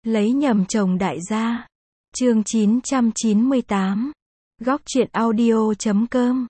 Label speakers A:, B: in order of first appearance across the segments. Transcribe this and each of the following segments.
A: Lấy nhầm chồng đại gia. Chương 998. Góc truyện audio.com.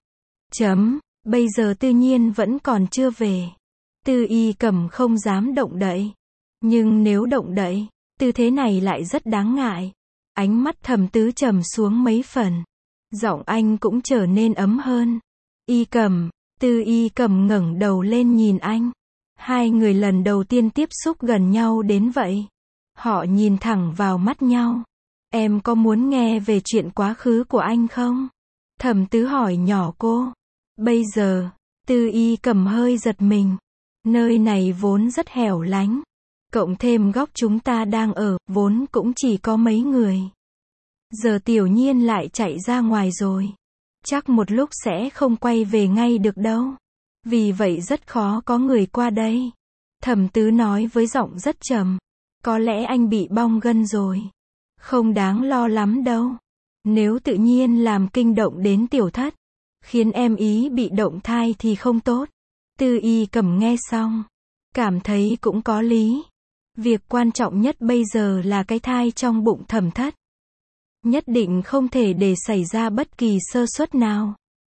A: Bây giờ Tư Nhiên vẫn còn chưa về. Tư Y Cẩm không dám động đậy. Nhưng nếu động đậy, tư thế này lại rất đáng ngại. Ánh mắt Thẩm Tứ trầm xuống mấy phần. Giọng anh cũng trở nên ấm hơn. Y Cẩm. Tư Y Cẩm ngẩng đầu lên nhìn anh. Hai người lần đầu tiên tiếp xúc gần nhau đến vậy. Họ nhìn thẳng vào mắt nhau. Em có muốn nghe về chuyện quá khứ của anh không? Thẩm Tứ hỏi nhỏ cô. Bây giờ, Tư Y Cẩm hơi giật mình. Nơi này vốn rất hẻo lánh. Cộng thêm góc chúng ta đang ở, vốn cũng chỉ có mấy người. Giờ Tiểu Nhiên lại chạy ra ngoài rồi. Chắc một lúc sẽ không quay về ngay được đâu. Vì vậy rất khó có người qua đây. Thẩm Tứ nói với giọng rất trầm. Có lẽ anh bị bong gân rồi. Không đáng lo lắm đâu. Nếu tự nhiên làm kinh động đến tiểu thất, khiến em ý bị động thai thì không tốt. Tư Y Cẩm nghe xong, cảm thấy cũng có lý. Việc quan trọng nhất bây giờ là cái thai trong bụng Thẩm Thất. Nhất định không thể để xảy ra bất kỳ sơ suất nào.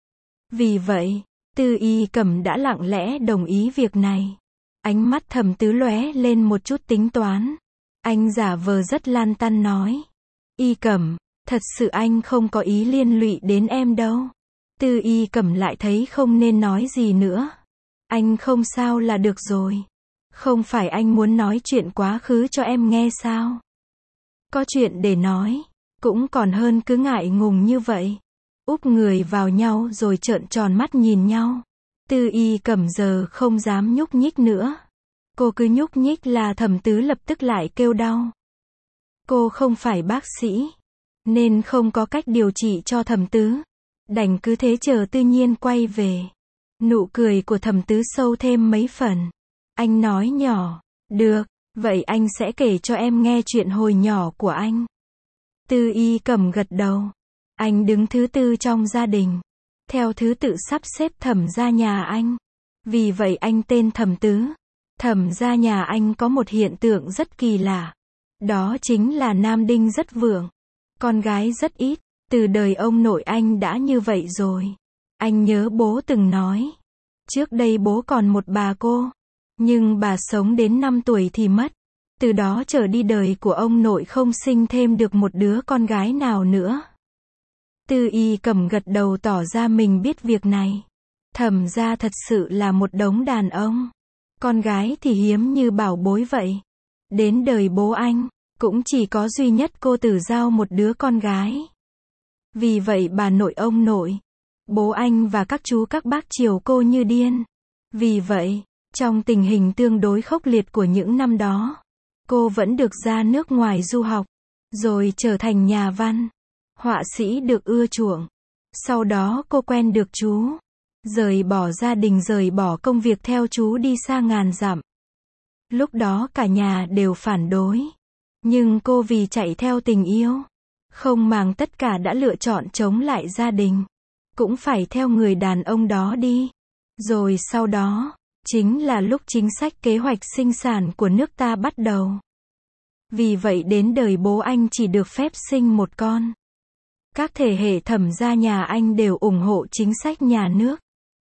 A: Vì vậy, Tư Y Cẩm đã lặng lẽ đồng ý việc này. Ánh mắt Thẩm Tứ lóe lên một chút tính toán. Anh giả vờ rất lan tăn nói. Y Cẩm, thật sự anh không có ý liên lụy đến em đâu. Tư Y Cẩm lại thấy không nên nói gì nữa. Anh không sao là được rồi. Không phải anh muốn nói chuyện quá khứ cho em nghe sao? Có chuyện để nói, cũng còn hơn cứ ngại ngùng như vậy. Úp người vào nhau rồi trợn tròn mắt nhìn nhau. Tư Y Cẩm giờ không dám nhúc nhích nữa. Cô cứ nhúc nhích là Thẩm Tứ lập tức lại kêu đau. Cô không phải bác sĩ, nên không có cách điều trị cho Thẩm Tứ. Đành cứ thế chờ Tư Nhiên quay về. Nụ cười của Thẩm Tứ sâu thêm mấy phần. Anh nói nhỏ, được, vậy anh sẽ kể cho em nghe chuyện hồi nhỏ của anh. Tư Y Cẩm gật đầu. Anh đứng thứ tư trong gia đình. Theo thứ tự sắp xếp Thẩm gia nhà anh. Vì vậy anh tên Thẩm Tứ. Thẩm gia nhà anh có một hiện tượng rất kỳ lạ. Đó chính là nam đinh rất vượng. Con gái rất ít. Từ đời ông nội anh đã như vậy rồi. Anh nhớ bố từng nói. Trước đây bố còn một bà cô. Nhưng bà sống đến 5 tuổi thì mất. Từ đó trở đi đời của ông nội không sinh thêm được một đứa con gái nào nữa. Tư Y Cẩm gật đầu tỏ ra mình biết việc này. Thẩm gia thật sự là một đống đàn ông. Con gái thì hiếm như bảo bối vậy. Đến đời bố anh, cũng chỉ có duy nhất cô Tử Giao một đứa con gái. Vì vậy bà nội ông nội, bố anh và các chú các bác chiều cô như điên. Vì vậy, trong tình hình tương đối khốc liệt của những năm đó, cô vẫn được ra nước ngoài du học, rồi trở thành nhà văn, họa sĩ được ưa chuộng. Sau đó cô quen được chú, rời bỏ gia đình, rời bỏ công việc theo chú đi xa ngàn dặm. Lúc đó cả nhà đều phản đối, nhưng cô vì chạy theo tình yêu, không màng tất cả đã lựa chọn chống lại gia đình, cũng phải theo người đàn ông đó đi. Rồi sau đó, chính là lúc chính sách kế hoạch sinh sản của nước ta bắt đầu. Vì vậy đến đời bố anh chỉ được phép sinh một con. Các thể hệ Thẩm gia nhà anh đều ủng hộ chính sách nhà nước.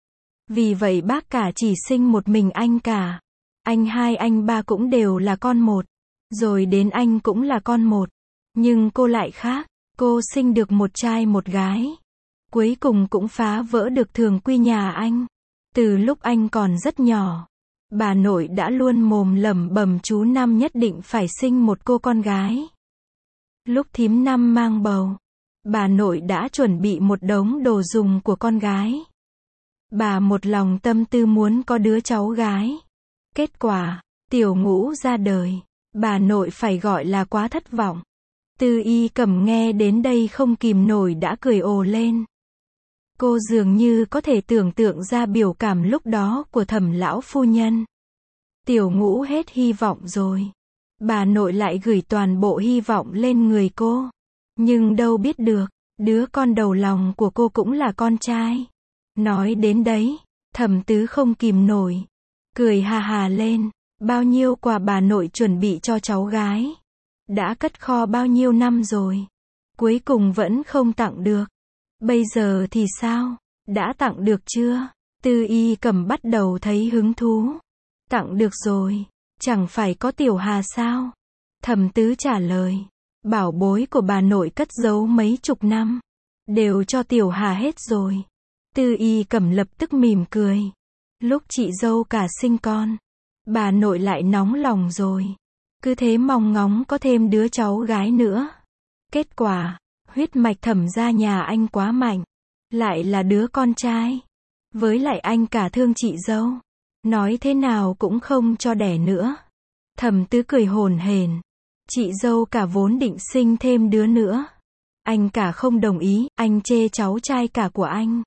A: Vì vậy bác cả chỉ sinh một mình anh cả. Anh hai anh ba cũng đều là con một. Rồi đến anh cũng là con một. Nhưng cô lại khác. Cô sinh được một trai một gái. Cuối cùng cũng phá vỡ được thường quy nhà anh. Từ lúc anh còn rất nhỏ, bà nội đã luôn mồm lẩm bẩm chú Năm nhất định phải sinh một cô con gái. Lúc thím Năm mang bầu, bà nội đã chuẩn bị một đống đồ dùng của con gái. Bà một lòng tâm tư muốn có đứa cháu gái. Kết quả, Tiểu Ngũ ra đời, bà nội phải gọi là quá thất vọng. Tư Y Cẩm nghe đến đây không kìm nổi đã cười ồ lên. Cô dường như có thể tưởng tượng ra biểu cảm lúc đó của Thẩm lão phu nhân. Tiểu Ngũ hết hy vọng rồi. Bà nội lại gửi toàn bộ hy vọng lên người cô. Nhưng đâu biết được, đứa con đầu lòng của cô cũng là con trai. Nói đến đấy, Thẩm Tứ không kìm nổi. Cười ha ha lên. Bao nhiêu quà bà nội chuẩn bị cho cháu gái. Đã cất kho bao nhiêu năm rồi. Cuối cùng vẫn không tặng được. Bây giờ thì sao? Đã tặng được chưa? Tư Y Cẩm bắt đầu thấy hứng thú. Tặng được rồi. Chẳng phải có Tiểu Hà sao? Thẩm Tứ trả lời. Bảo bối của bà nội cất giấu mấy chục năm. Đều cho Tiểu Hà hết rồi. Tư Y Cẩm lập tức mỉm cười. Lúc chị dâu cả sinh con, bà nội lại nóng lòng rồi. Cứ thế mong ngóng có thêm đứa cháu gái nữa. Kết quả, huyết mạch Thẩm gia nhà anh quá mạnh. Lại là đứa con trai. Với lại anh cả thương chị dâu. Nói thế nào cũng không cho đẻ nữa. Thẩm Tứ cười hổn hển. Chị dâu cả vốn định sinh thêm đứa nữa. Anh cả không đồng ý, anh chê cháu trai cả của anh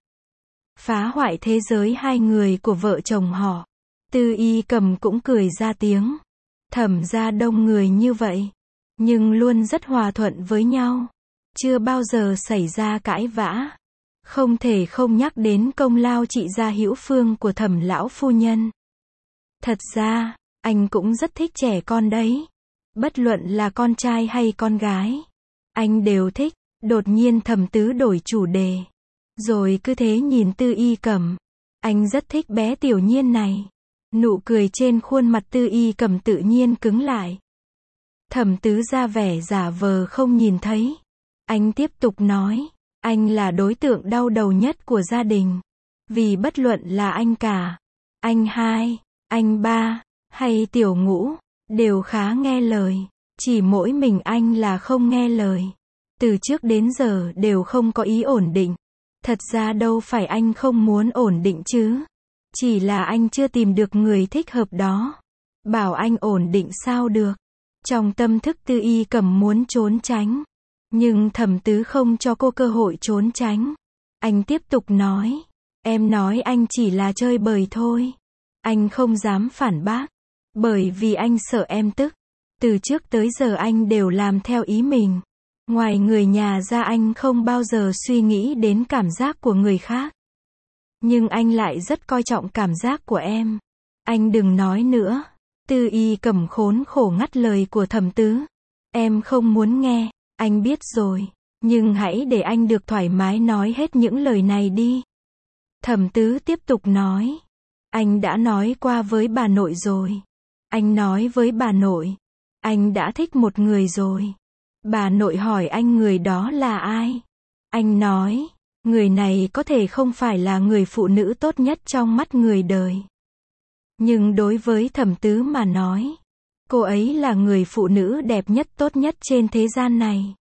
A: phá hoại thế giới hai người của vợ chồng họ. Tư Y Cẩm cũng cười ra tiếng. Thẩm gia đông người như vậy, nhưng luôn rất hòa thuận với nhau. Chưa bao giờ xảy ra cãi vã. Không thể không nhắc đến công lao trị gia hữu phương của Thẩm lão phu nhân. Thật ra, anh cũng rất thích trẻ con đấy. Bất luận là con trai hay con gái, anh đều thích. Đột nhiên Thẩm Tứ đổi chủ đề. Rồi cứ thế nhìn Tư Y Cẩm. Anh rất thích bé Tiểu Nhiên này. Nụ cười trên khuôn mặt Tư Y Cẩm tự nhiên cứng lại. Thẩm Tứ ra vẻ giả vờ không nhìn thấy. Anh tiếp tục nói. Anh là đối tượng đau đầu nhất của gia đình. Vì bất luận là anh cả, anh hai, anh ba, hay Tiểu Ngũ, đều khá nghe lời. Chỉ mỗi mình anh là không nghe lời. Từ trước đến giờ đều không có ý ổn định. Thật ra đâu phải anh không muốn ổn định chứ. Chỉ là anh chưa tìm được người thích hợp đó. Bảo anh ổn định sao được. Trong tâm thức Tư Y Cẩm muốn trốn tránh. Nhưng Thẩm Tứ không cho cô cơ hội trốn tránh. Anh tiếp tục nói. Em nói anh chỉ là chơi bời thôi. Anh không dám phản bác. Bởi vì anh sợ em tức. Từ trước tới giờ anh đều làm theo ý mình. Ngoài người nhà ra anh không bao giờ suy nghĩ đến cảm giác của người khác. Nhưng anh lại rất coi trọng cảm giác của em. Anh đừng nói nữa. Tư Y Cẩm khốn khổ ngắt lời của Thẩm Tứ. Em không muốn nghe, anh biết rồi. Nhưng hãy để anh được thoải mái nói hết những lời này đi. Thẩm Tứ tiếp tục nói. Anh đã nói qua với bà nội rồi. Anh nói với bà nội. Anh đã thích một người rồi. Bà nội hỏi anh người đó là ai? Anh nói, người này có thể không phải là người phụ nữ tốt nhất trong mắt người đời. Nhưng đối với Thẩm Tứ mà nói, cô ấy là người phụ nữ đẹp nhất tốt nhất trên thế gian này.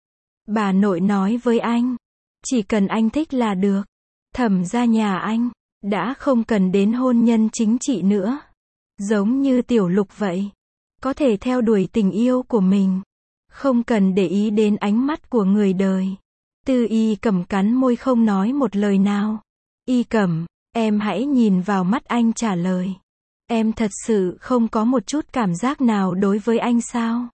A: Bà nội nói với anh, chỉ cần anh thích là được. Thẩm gia nhà anh, đã không cần đến hôn nhân chính trị nữa. Giống như Tiểu Lục vậy. Có thể theo đuổi tình yêu của mình. Không cần để ý đến ánh mắt của người đời. Tư Y Cẩm cắn môi không nói một lời nào. Y Cẩm, em hãy nhìn vào mắt anh trả lời. Em thật sự không có một chút cảm giác nào đối với anh sao?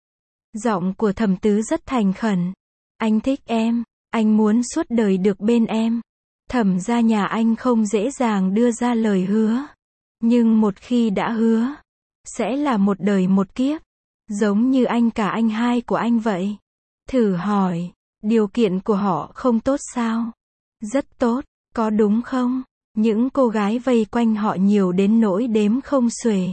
A: Giọng của Thẩm Tứ rất thành khẩn. Anh thích em, anh muốn suốt đời được bên em. Thẩm gia nhà anh không dễ dàng đưa ra lời hứa. Nhưng một khi đã hứa, sẽ là một đời một kiếp. Giống như anh cả anh hai của anh vậy. Thử hỏi, điều kiện của họ không tốt sao? Rất tốt, có đúng không? Những cô gái vây quanh họ nhiều đến nỗi đếm không xuể.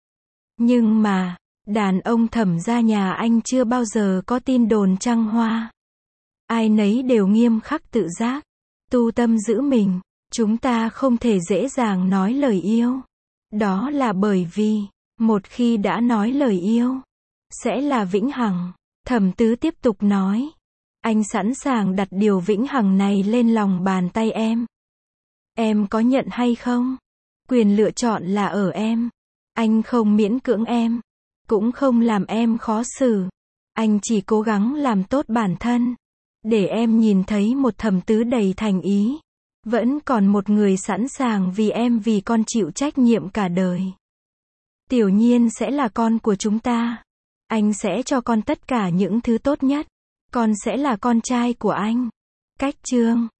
A: Nhưng mà, đàn ông Thẩm gia nhà anh chưa bao giờ có tin đồn trăng hoa. Ai nấy đều nghiêm khắc tự giác, tu tâm giữ mình. Chúng ta không thể dễ dàng nói lời yêu. Đó là bởi vì, một khi đã nói lời yêu, sẽ là vĩnh hằng. Thẩm Tứ tiếp tục nói. Anh sẵn sàng đặt điều vĩnh hằng này lên lòng bàn tay em. Em có nhận hay không? Quyền lựa chọn là ở em. Anh không miễn cưỡng em. Cũng không làm em khó xử. Anh chỉ cố gắng làm tốt bản thân. Để em nhìn thấy một Thẩm Tứ đầy thành ý. Vẫn còn một người sẵn sàng vì em vì con chịu trách nhiệm cả đời. Tiểu Nhiên sẽ là con của chúng ta. Anh sẽ cho con tất cả những thứ tốt nhất. Con sẽ là con trai của anh. Cách chương